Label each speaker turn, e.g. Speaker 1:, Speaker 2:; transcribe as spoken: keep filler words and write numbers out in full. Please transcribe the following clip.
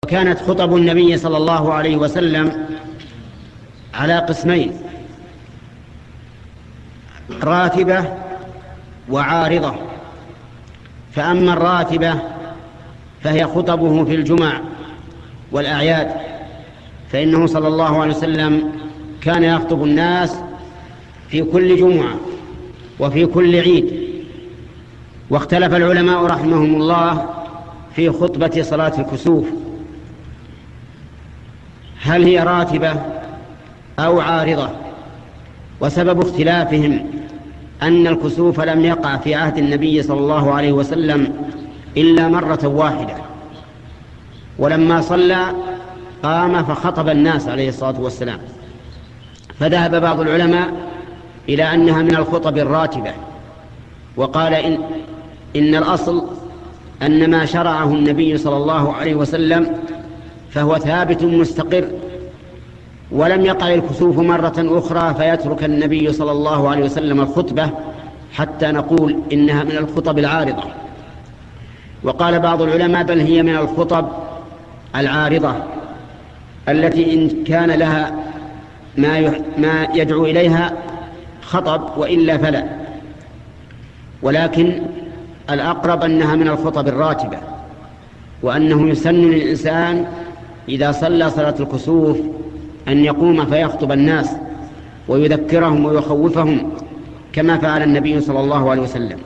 Speaker 1: وكانت خطب النبي صلى الله عليه وسلم على قسمين: راتبة وعارضة. فأما الراتبة فهي خطبه في الجمع والأعياد، فإنه صلى الله عليه وسلم كان يخطب الناس في كل جمعة وفي كل عيد. واختلف العلماء رحمهم الله في خطبة صلاة الكسوف، هل هي راتبة أو عارضة؟ وسبب اختلافهم أن الكسوف لم يقع في عهد النبي صلى الله عليه وسلم إلا مرة واحدة، ولما صلى قام فخطب الناس عليه الصلاة والسلام، فذهب بعض العلماء إلى أنها من الخطب الراتبة، وقال إن, إن الأصل أن ما شرعه النبي صلى الله عليه وسلم فهو ثابت مستقر، ولم يقع الكسوف مرة أخرى فيترك النبي صلى الله عليه وسلم الخطبة حتى نقول إنها من الخطب العارضة. وقال بعض العلماء بل هي من الخطب العارضة التي إن كان لها ما ما يدعو إليها خطب وإلا فلا، ولكن الأقرب أنها من الخطب الراتبة، وأنه يسن للإنسان إذا صلى صلاة الكسوف أن يقوم فيخطب الناس ويذكرهم ويخوفهم كما فعل النبي صلى الله عليه وسلم.